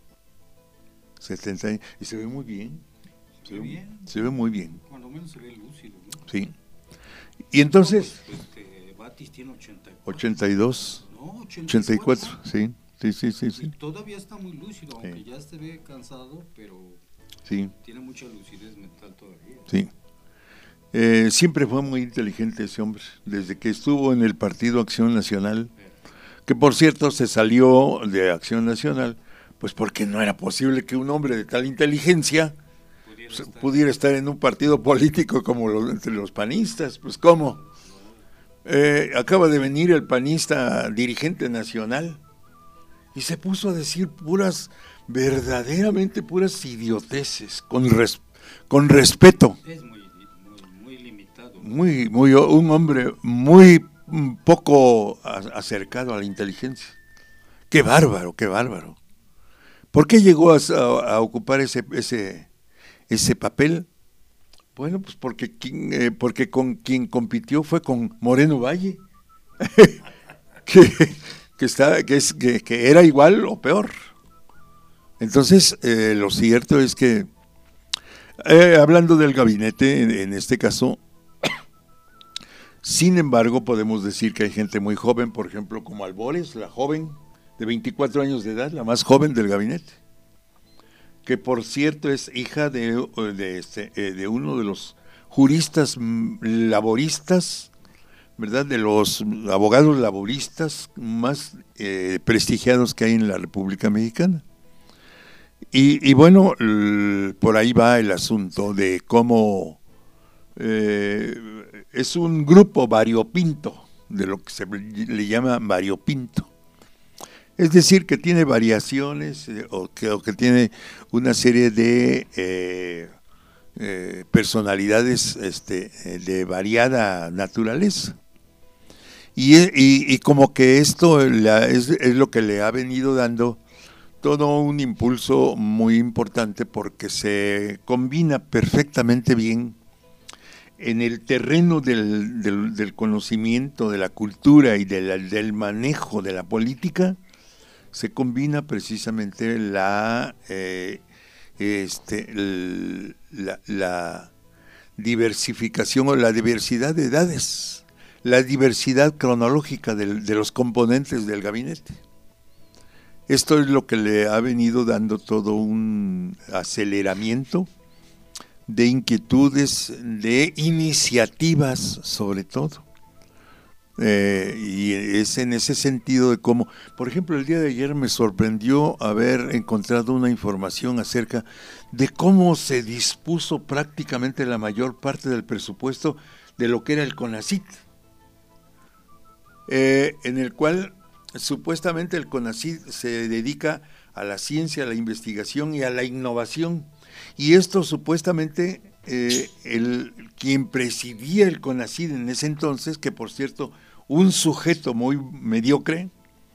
S4: setenta y se ve muy bien. Se, se ve bien. Se ve muy bien.
S5: Cuando menos se ve lúcido, ¿no?
S4: Sí. Y entonces,
S5: no, pues, este, Batis tiene ochenta y cuatro.
S4: ochenta y dos,
S5: no, ochenta y cuatro,
S4: ochenta y cuatro, sí, sí, sí, sí, sí.
S5: Y todavía está muy lúcido, aunque sí. Ya se ve cansado, pero
S4: sí.
S5: Tiene mucha lucidez mental todavía.
S4: Sí. Eh, siempre fue muy inteligente ese hombre, desde que estuvo en el Partido Acción Nacional, que por cierto se salió de Acción Nacional, pues porque no era posible que un hombre de tal inteligencia pudiera estar, pudiera estar en un partido político como los, entre los panistas. Pues ¿cómo? Eh, acaba de venir el panista dirigente nacional y se puso a decir puras, verdaderamente puras idioteces, con, res, con respeto.
S5: Es muy, muy, muy limitado, ¿no?
S4: Muy, muy, un hombre muy poco acercado a la inteligencia. Qué bárbaro, qué bárbaro. ¿Por qué llegó a, a, a ocupar ese, ese, ese papel? Bueno, pues porque, eh, porque con quien compitió fue con Moreno Valle, que, que, está, que, es, que, que era igual o peor. Entonces, eh, lo cierto es que, eh, hablando del gabinete, en, en este caso, sin embargo, podemos decir que hay gente muy joven, por ejemplo, como Albores, la joven, de veinticuatro años de edad, la más joven del gabinete, que por cierto es hija de, de, este, de uno de los juristas laboristas, ¿verdad? De los abogados laboristas más eh, prestigiados que hay en la República Mexicana. Y, y bueno, por ahí va el asunto de cómo eh, es un grupo variopinto, de lo que se le llama variopinto. Es decir, que tiene variaciones eh, o, que, o que tiene una serie de eh, eh, personalidades este, de variada naturaleza. Y, y, y como que esto la, es, es lo que le ha venido dando todo un impulso muy importante, porque se combina perfectamente bien en el terreno del, del, del conocimiento, de la cultura y de la, del manejo de la política. Se combina precisamente la, eh, este, el, la, la diversificación o la diversidad de edades, la diversidad cronológica del, de los componentes del gabinete. Esto es lo que le ha venido dando todo un aceleramiento de inquietudes, de iniciativas sobre todo. Eh, y es en ese sentido de cómo, por ejemplo, el día de ayer me sorprendió haber encontrado una información acerca de cómo se dispuso prácticamente la mayor parte del presupuesto de lo que era el CONACYT, eh, en el cual supuestamente el CONACYT se dedica a la ciencia, a la investigación y a la innovación, y esto supuestamente eh, el quien presidía el CONACYT en ese entonces, que por cierto un sujeto muy mediocre,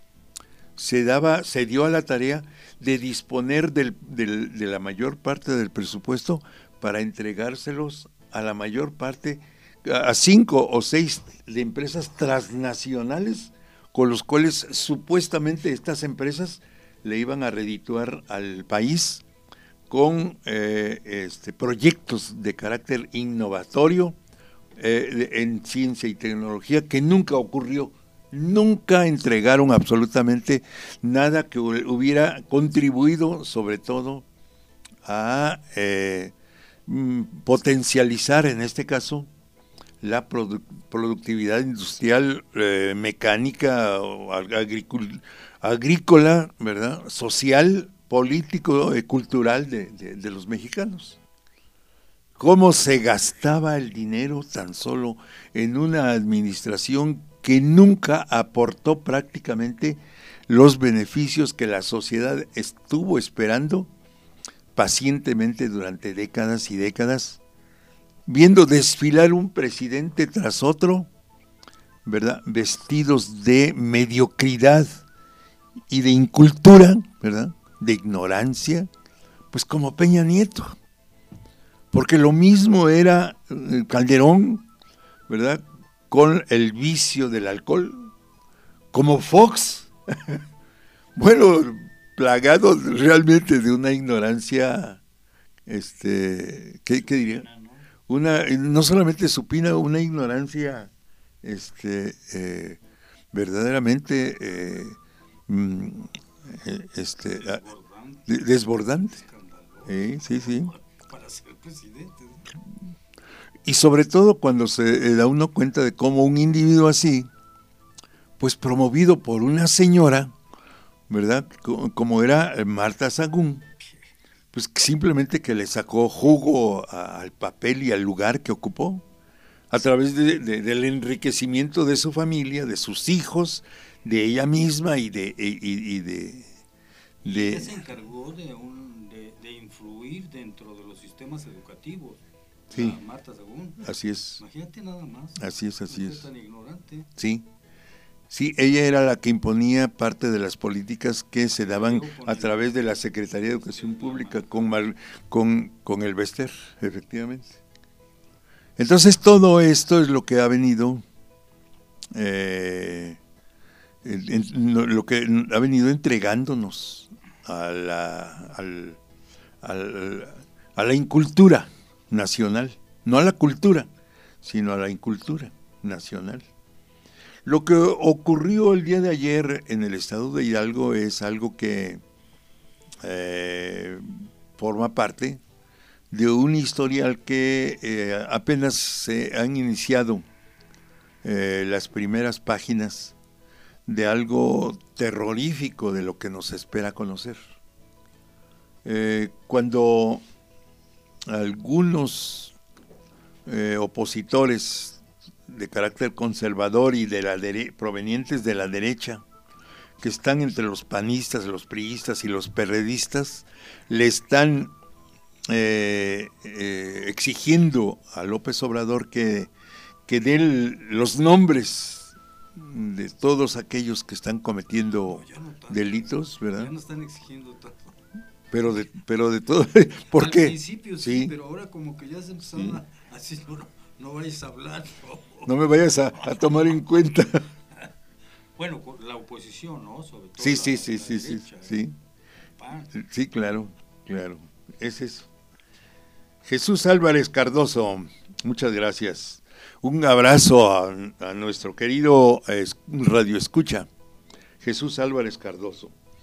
S4: se daba, se dio a la tarea de disponer del, del, de la mayor parte del presupuesto para entregárselos a la mayor parte, a cinco o seis de empresas transnacionales, con los cuales supuestamente estas empresas le iban a redituar al país con eh, este, proyectos de carácter innovatorio eh, en ciencia y tecnología, que nunca ocurrió. Nunca entregaron absolutamente nada que hubiera contribuido sobre todo a eh, potencializar en este caso la produ- productividad industrial, eh, mecánica, agricul- agrícola, ¿verdad? Social, político y cultural de, de, de los mexicanos. Cómo se gastaba el dinero tan solo en una administración que nunca aportó prácticamente los beneficios que la sociedad estuvo esperando pacientemente durante décadas y décadas, viendo desfilar un presidente tras otro, ¿verdad?, vestidos de mediocridad y de incultura, ¿verdad?, de ignorancia, pues como Peña Nieto. Porque lo mismo era Calderón, ¿verdad?, con el vicio del alcohol, como Fox, bueno, plagado realmente de una ignorancia, este, ¿qué, qué diría? Una, no solamente supina, una ignorancia, este, eh, verdaderamente, eh, este, desbordante, desbordante. Sí, sí, sí.
S5: Para ser presidente.
S4: Y sobre todo cuando se da uno cuenta de cómo un individuo así, pues promovido por una señora, ¿verdad?, como era Marta Sagún, pues simplemente que le sacó jugo a, al papel y al lugar que ocupó, a través de, de, del enriquecimiento de su familia, de sus hijos, de ella misma y de... Y, y, y de, de
S5: ella se encargó de, un, de, de influir dentro de los sistemas educativos.
S4: Sí,
S5: Marta Sagún.
S4: Así es.
S5: Imagínate nada más.
S4: Así es, así
S5: no
S4: es.
S5: Tan ignorante.
S4: Sí, sí, ella era la que imponía parte de las políticas que se daban a través de la Secretaría de Educación Pública con, Mar, con, con el Bester, efectivamente. Entonces todo esto es lo que ha venido, eh, en, en, lo que ha venido entregándonos a la, al, al, a la incultura nacional, no a la cultura, sino a la incultura nacional. Lo que ocurrió el día de ayer en el estado de Hidalgo es algo que eh, forma parte de un historial que eh, apenas se han iniciado eh, las primeras páginas de algo terrorífico de lo que nos espera conocer. Eh, cuando algunos eh, opositores de carácter conservador y de la dere- provenientes de la derecha, que están entre los panistas, los priistas y los perredistas, le están eh, eh, exigiendo a López Obrador que, que dé los nombres de todos aquellos que están cometiendo no, no delitos, ¿verdad?
S5: Ya no están exigiendo todo.
S4: Pero de, pero de todo, ¿por
S5: Al
S4: qué?
S5: Al principio sí, sí, pero ahora como que ya se empezaron sí. a, así no, no vayas a hablar. No,
S4: no me vayas a, a tomar en cuenta.
S5: Bueno, la oposición, ¿no? Sobre todo
S4: sí,
S5: la,
S4: sí, sí,
S5: la
S4: sí,
S5: derecha,
S4: sí, sí. Sí, claro, claro, es eso. Jesús Álvarez Cardoso, muchas gracias. Un abrazo a, a nuestro querido eh, Radio Escucha, Jesús Álvarez Cardoso.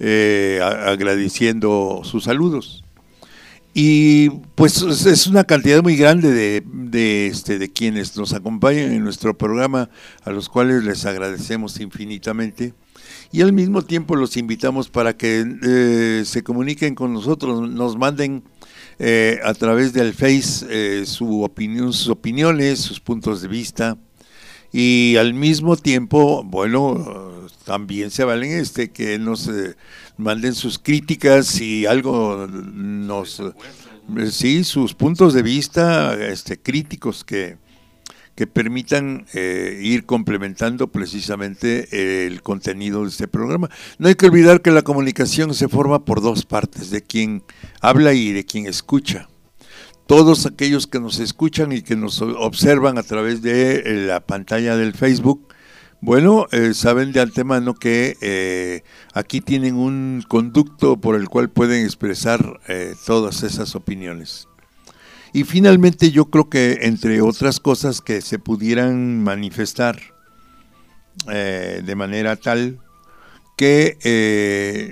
S4: eh, agradeciendo sus saludos. Y pues es una cantidad muy grande de, de, este, de quienes nos acompañan en nuestro programa, a los cuales les agradecemos infinitamente. Y al mismo tiempo los invitamos para que eh, se comuniquen con nosotros, nos manden eh, a través del Face eh, su opinión, sus opiniones, sus puntos de vista. Y al mismo tiempo, bueno, también se valen este que nos eh, manden sus críticas y algo nos eh, sí, sus puntos de vista este críticos que que permitan eh, ir complementando precisamente eh, el contenido de este programa. No hay que olvidar que la comunicación se forma por dos partes, de quien habla y de quien escucha. Todos aquellos que nos escuchan y que nos observan a través de la pantalla del Facebook, bueno, eh, saben de antemano que eh, aquí tienen un conducto por el cual pueden expresar eh, todas esas opiniones. Y finalmente yo creo que entre otras cosas que se pudieran manifestar eh, de manera tal que eh,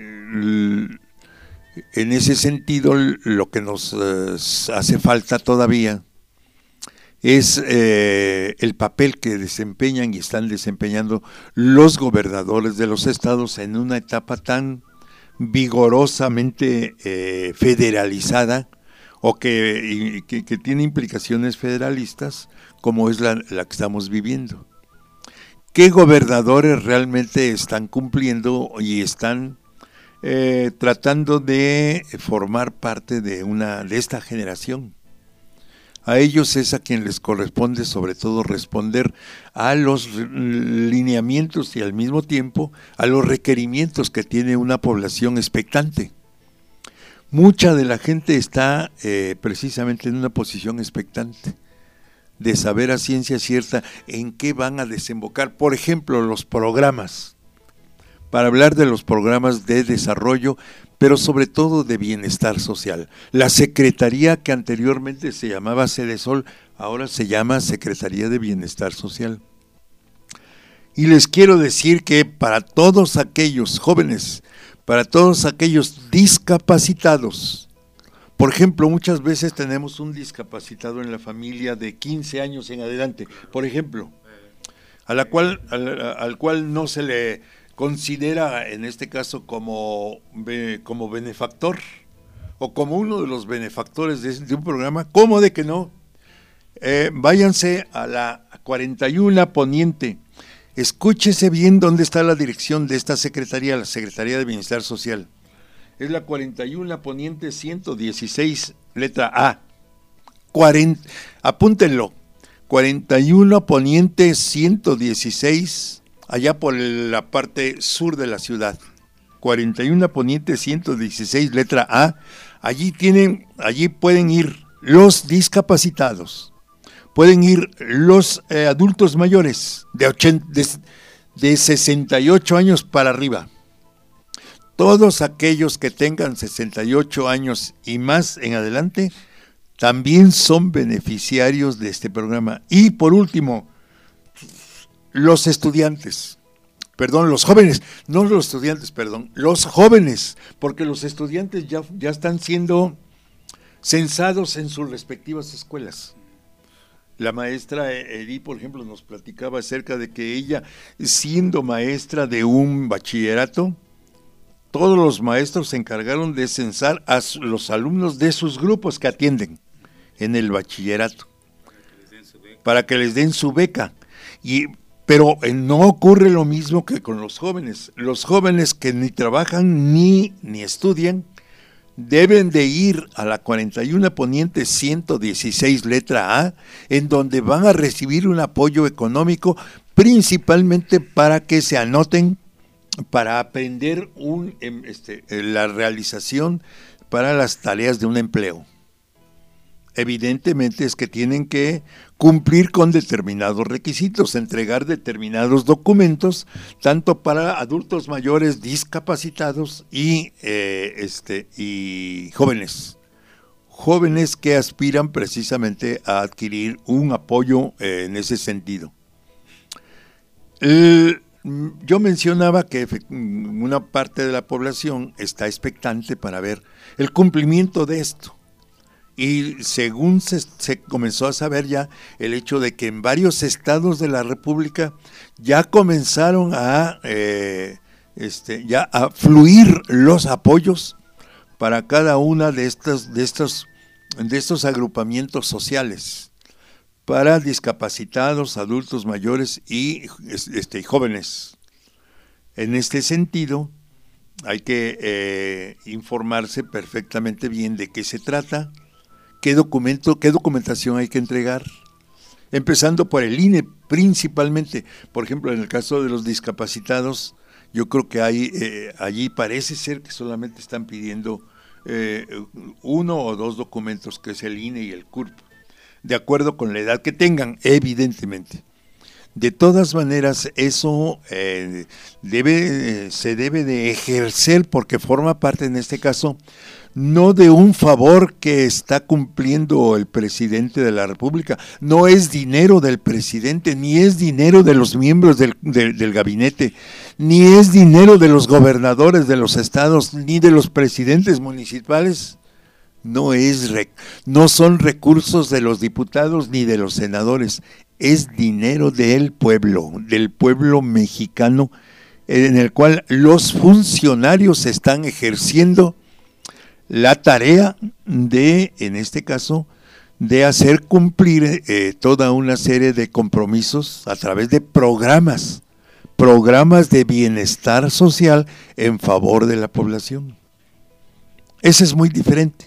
S4: en ese sentido lo que nos eh, hace falta todavía es eh, el papel que desempeñan y están desempeñando los gobernadores de los estados en una etapa tan vigorosamente eh, federalizada, o que, que, que tiene implicaciones federalistas, como es la, la que estamos viviendo. ¿Qué gobernadores realmente están cumpliendo y están eh, tratando de formar parte de, una, de esta generación? A ellos es a quien les corresponde sobre todo responder a los lineamientos y al mismo tiempo a los requerimientos que tiene una población expectante. Mucha de la gente está eh, precisamente en una posición expectante de saber a ciencia cierta en qué van a desembocar, por ejemplo, los programas, para hablar de los programas de desarrollo, pero sobre todo de bienestar social. La Secretaría que anteriormente se llamaba Cedesol, ahora se llama Secretaría de Bienestar Social. Y les quiero decir que para todos aquellos jóvenes, para todos aquellos discapacitados, por ejemplo, muchas veces tenemos un discapacitado en la familia de quince años en adelante, por ejemplo, a la cual, al, al cual no se le considera en este caso como, como benefactor o como uno de los benefactores de, de un programa. ¿Cómo de que no? Eh, váyanse a la cuarenta y uno Poniente. Escúchese bien dónde está la dirección de esta secretaría, la Secretaría de Bienestar Social. Es la cuarenta y uno Poniente ciento dieciséis, letra A. cuarenta, apúntenlo, cuarenta y uno Poniente ciento dieciséis, allá por la parte sur de la ciudad. cuarenta y uno Poniente ciento dieciséis, letra A. Allí tienen, allí pueden ir los discapacitados. Pueden ir los eh, adultos mayores de, ochenta, de, de sesenta y ocho años para arriba. Todos aquellos que tengan sesenta y ocho años y más en adelante también son beneficiarios de este programa. Y por último, los estudiantes, perdón, los jóvenes, no los estudiantes, perdón, los jóvenes, porque los estudiantes ya, ya están siendo censados en sus respectivas escuelas. La maestra Eri, por ejemplo, nos platicaba acerca de que ella, siendo maestra de un bachillerato, todos los maestros se encargaron de censar a los alumnos de sus grupos que atienden en el bachillerato, para que les den su beca. Y, pero eh, no ocurre lo mismo que con los jóvenes. Los jóvenes que ni trabajan ni, ni estudian, deben de ir a la cuarenta y uno Poniente ciento dieciséis, letra A, en donde van a recibir un apoyo económico, principalmente para que se anoten para aprender un, este, la realización para las tareas de un empleo. Evidentemente es que tienen que cumplir con determinados requisitos, entregar determinados documentos, tanto para adultos mayores, discapacitados y, eh, este, y jóvenes. Jóvenes que aspiran precisamente a adquirir un apoyo eh, en ese sentido. El, yo mencionaba que una parte de la población está expectante para ver el cumplimiento de esto. Y según se, se comenzó a saber ya el hecho de que en varios estados de la República ya comenzaron a, eh, este, ya a fluir los apoyos para cada una de estos, de estos, de estos agrupamientos sociales, para discapacitados, adultos mayores y este, jóvenes. En este sentido, hay que eh, informarse perfectamente bien de qué se trata, qué documento, qué documentación hay que entregar, empezando por el I N E principalmente. Por ejemplo, en el caso de los discapacitados, yo creo que hay eh, allí parece ser que solamente están pidiendo eh, uno o dos documentos, que es el I N E y el C U R P, de acuerdo con la edad que tengan, evidentemente. De todas maneras, eso eh, debe, eh, se debe de ejercer porque forma parte, en este caso, no de un favor que está cumpliendo el presidente de la República, no es dinero del presidente, ni es dinero de los miembros del, del, del gabinete, ni es dinero de los gobernadores de los estados, ni de los presidentes municipales, no, es, no son recursos de los diputados ni de los senadores, es dinero del pueblo, del pueblo mexicano, en el cual los funcionarios están ejerciendo la tarea de, en este caso, de hacer cumplir eh, toda una serie de compromisos a través de programas, programas de bienestar social en favor de la población. Ese es muy diferente.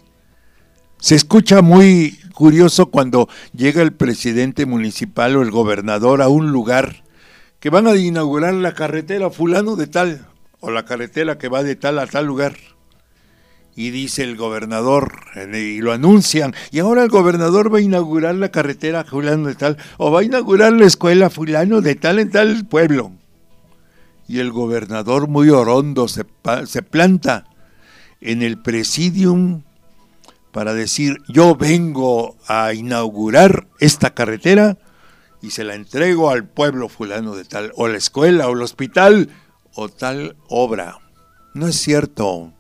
S4: Se escucha muy curioso cuando llega el presidente municipal o el gobernador a un lugar que van a inaugurar la carretera fulano de tal, o la carretera que va de tal a tal lugar. Y dice el gobernador, y lo anuncian, y ahora el gobernador va a inaugurar la carretera fulano de tal, o va a inaugurar la escuela fulano de tal en tal pueblo. Y el gobernador muy orondo se, se planta en el presidium para decir, yo vengo a inaugurar esta carretera y se la entrego al pueblo fulano de tal, o la escuela, o el hospital, o tal obra. No es cierto.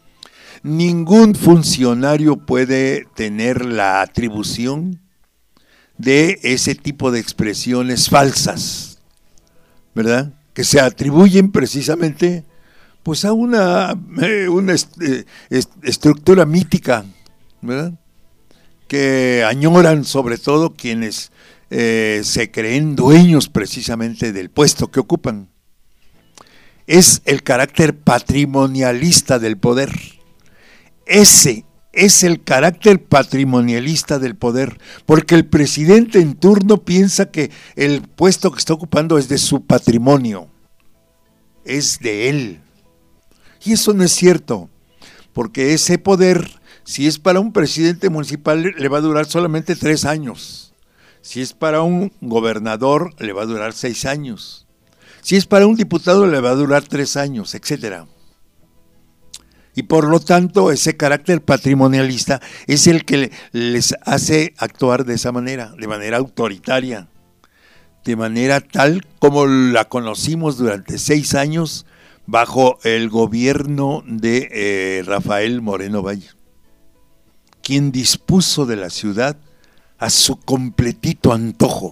S4: Ningún funcionario puede tener la atribución de ese tipo de expresiones falsas, ¿verdad? Que se atribuyen precisamente pues a una, eh, una est est estructura mítica, ¿verdad? Que añoran sobre todo quienes eh, se creen dueños precisamente del puesto que ocupan. Es el carácter patrimonialista del poder. Ese es el carácter patrimonialista del poder, porque el presidente en turno piensa que el puesto que está ocupando es de su patrimonio, es de él. Y eso no es cierto, porque ese poder, si es para un presidente municipal, le va a durar solamente tres años. Si es para un gobernador, le va a durar seis años. Si es para un diputado, le va a durar tres años, etcétera. Y por lo tanto, ese carácter patrimonialista es el que les hace actuar de esa manera, de manera autoritaria, de manera tal como la conocimos durante seis años bajo el gobierno de eh, Rafael Moreno Valle, quien dispuso de la ciudad a su completito antojo,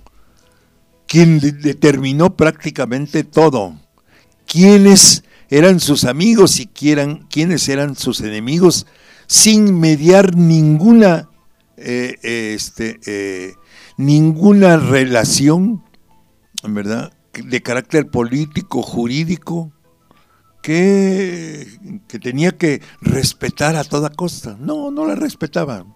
S4: quien de- determinó prácticamente todo, quiénes eran sus amigos y quién, quiénes eran sus enemigos, sin mediar ninguna, eh, este, eh, ninguna relación, ¿verdad?, de carácter político, jurídico, que, que tenía que respetar a toda costa. No, no la respetaba.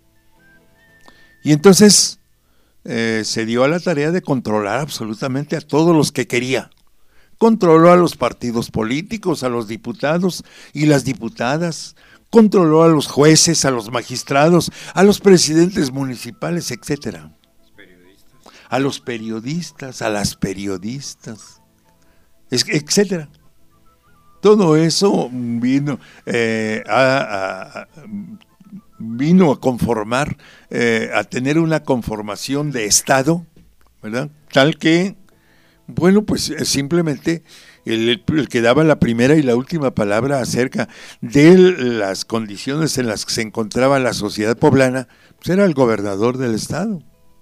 S4: Y entonces eh, se dio a la tarea de controlar absolutamente a todos los que quería. Controló a los partidos políticos, a los diputados y las diputadas, controló a los jueces, a los magistrados, a los presidentes municipales, etcétera. A los periodistas, a las periodistas, etcétera. Todo eso vino, eh, a, a, vino a conformar, eh, a tener una conformación de Estado, ¿verdad? Tal que Bueno, pues simplemente el, el que daba la primera y la última palabra acerca de las condiciones en las que se encontraba la sociedad poblana, pues era el gobernador del estado,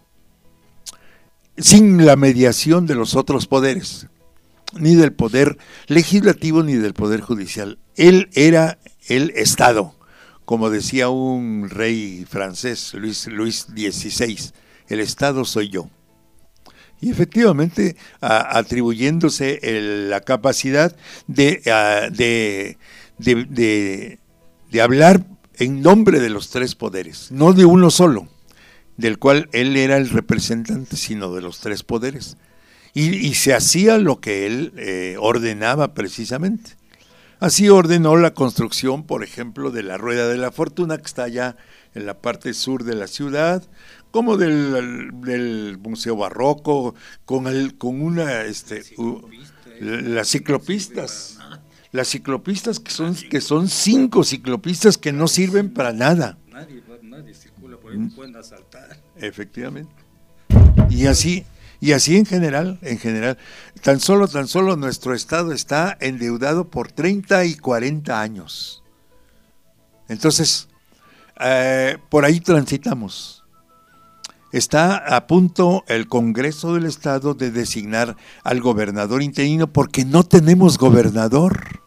S4: sin la mediación de los otros poderes, ni del poder legislativo ni del poder judicial. Él era el estado, como decía un rey francés, Luis, Luis dieciséis, el estado soy yo. Y efectivamente, a, atribuyéndose el, la capacidad de, a, de, de, de, de hablar en nombre de los tres poderes, no de uno solo, del cual él era el representante, sino de los tres poderes. Y, y se hacía lo que él eh, ordenaba precisamente. Así ordenó la construcción, por ejemplo, de la Rueda de la Fortuna, que está allá en la parte sur de la ciudad, como del, del Museo Barroco, con el, con una este uh, las ciclopistas, las ciclopistas que son que son cinco ciclopistas que no sirven para nada.
S5: Nadie, nadie circula por ahí, pueden asaltar.
S4: Efectivamente. Y así y así en general, en general, tan solo tan solo nuestro estado está endeudado por treinta y cuarenta años. Entonces, eh, por ahí transitamos. Está a punto el Congreso del Estado de designar al gobernador interino porque no tenemos gobernador.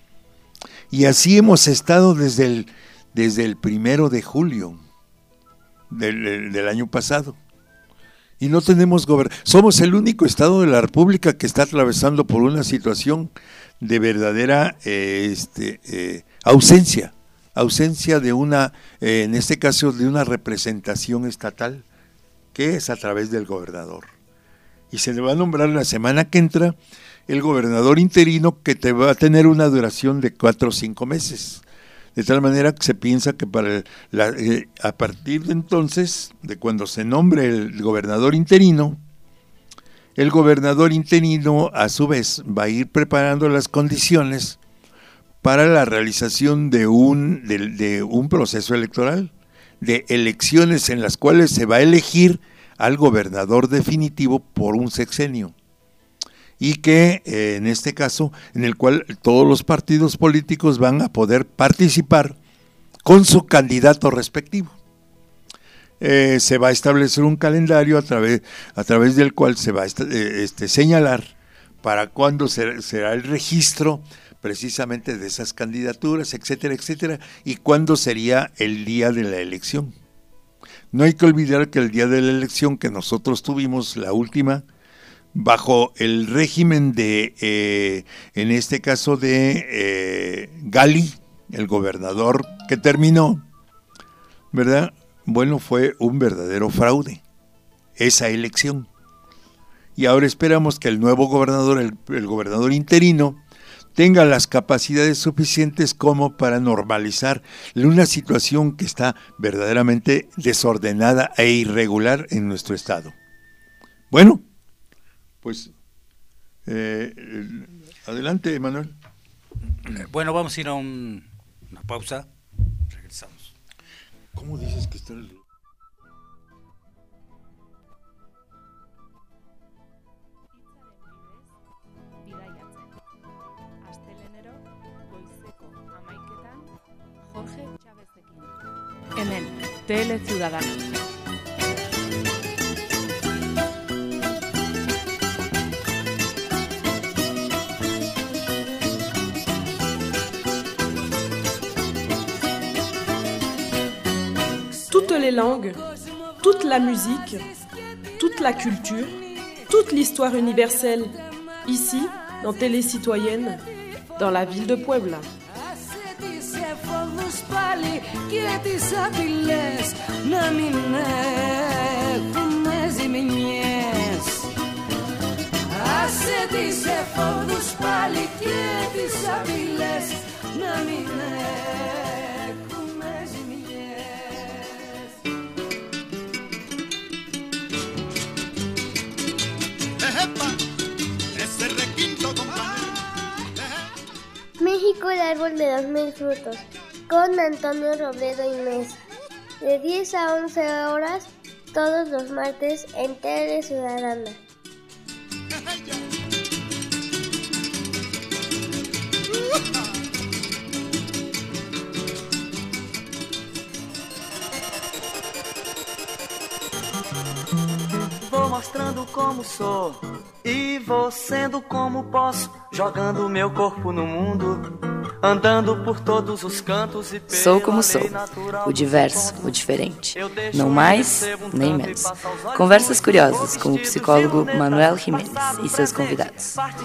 S4: Y así hemos estado desde el, desde el primero de julio del, del año pasado. Y no tenemos gobernador. Somos el único estado de la República que está atravesando por una situación de verdadera eh, este, eh, ausencia. Ausencia de una, eh, en este caso, de una representación estatal, que es a través del gobernador. Y se le va a nombrar la semana que entra el gobernador interino, que te va a tener una duración de cuatro o cinco meses. De tal manera que se piensa que para el, la, eh, a partir de entonces, de cuando se nombre el gobernador interino, el gobernador interino a su vez va a ir preparando las condiciones para la realización de un, de, de un proceso electoral, de elecciones en las cuales se va a elegir al gobernador definitivo por un sexenio, y que eh, en este caso, en el cual todos los partidos políticos van a poder participar con su candidato respectivo. Eh, se va a establecer un calendario a través, a través del cual se va a este, este, señalar para cuándo será, será el registro precisamente de esas candidaturas, etcétera, etcétera, y cuándo sería el día de la elección. No hay que olvidar que el día de la elección que nosotros tuvimos, la última, bajo el régimen de, eh, en este caso de eh, Gali, el gobernador que terminó, ¿verdad? Bueno, fue un verdadero fraude esa elección. Y ahora esperamos que el nuevo gobernador, el, el gobernador interino, tenga las capacidades suficientes como para normalizar una situación que está verdaderamente desordenada e irregular en nuestro estado. Bueno, pues eh, adelante, Manuel.
S5: Bueno, vamos a ir a un, una pausa, regresamos.
S4: ¿Cómo dices que está el...
S7: Jorge Chávez Tequín. Hemen, Tele Ciudadana.
S1: Toutes les langues, toute la musique, toute la culture, toute l'histoire universelle, ici, dans Télé Citoyenne, dans la ville de Puebla.
S8: Πάλι και τις απειλές να μην έχουμε ζημιές. Άσε τις εφόδους πάλι και τις απειλές να μην έχουμε ζημιές.
S2: México, el árbol de los mil frutos, con Antonio Robledo y Mesa, de diez a once horas, todos los martes en Tele Ciudadana.
S9: mostrando como sou e vou sendo como posso, jogando meu corpo no mundo, andando por todos os cantos e
S10: Sou como sou, o diverso, o diferente, não mais nem menos. Conversas curiosas com o psicólogo Manuel Jiménez e seus convidados.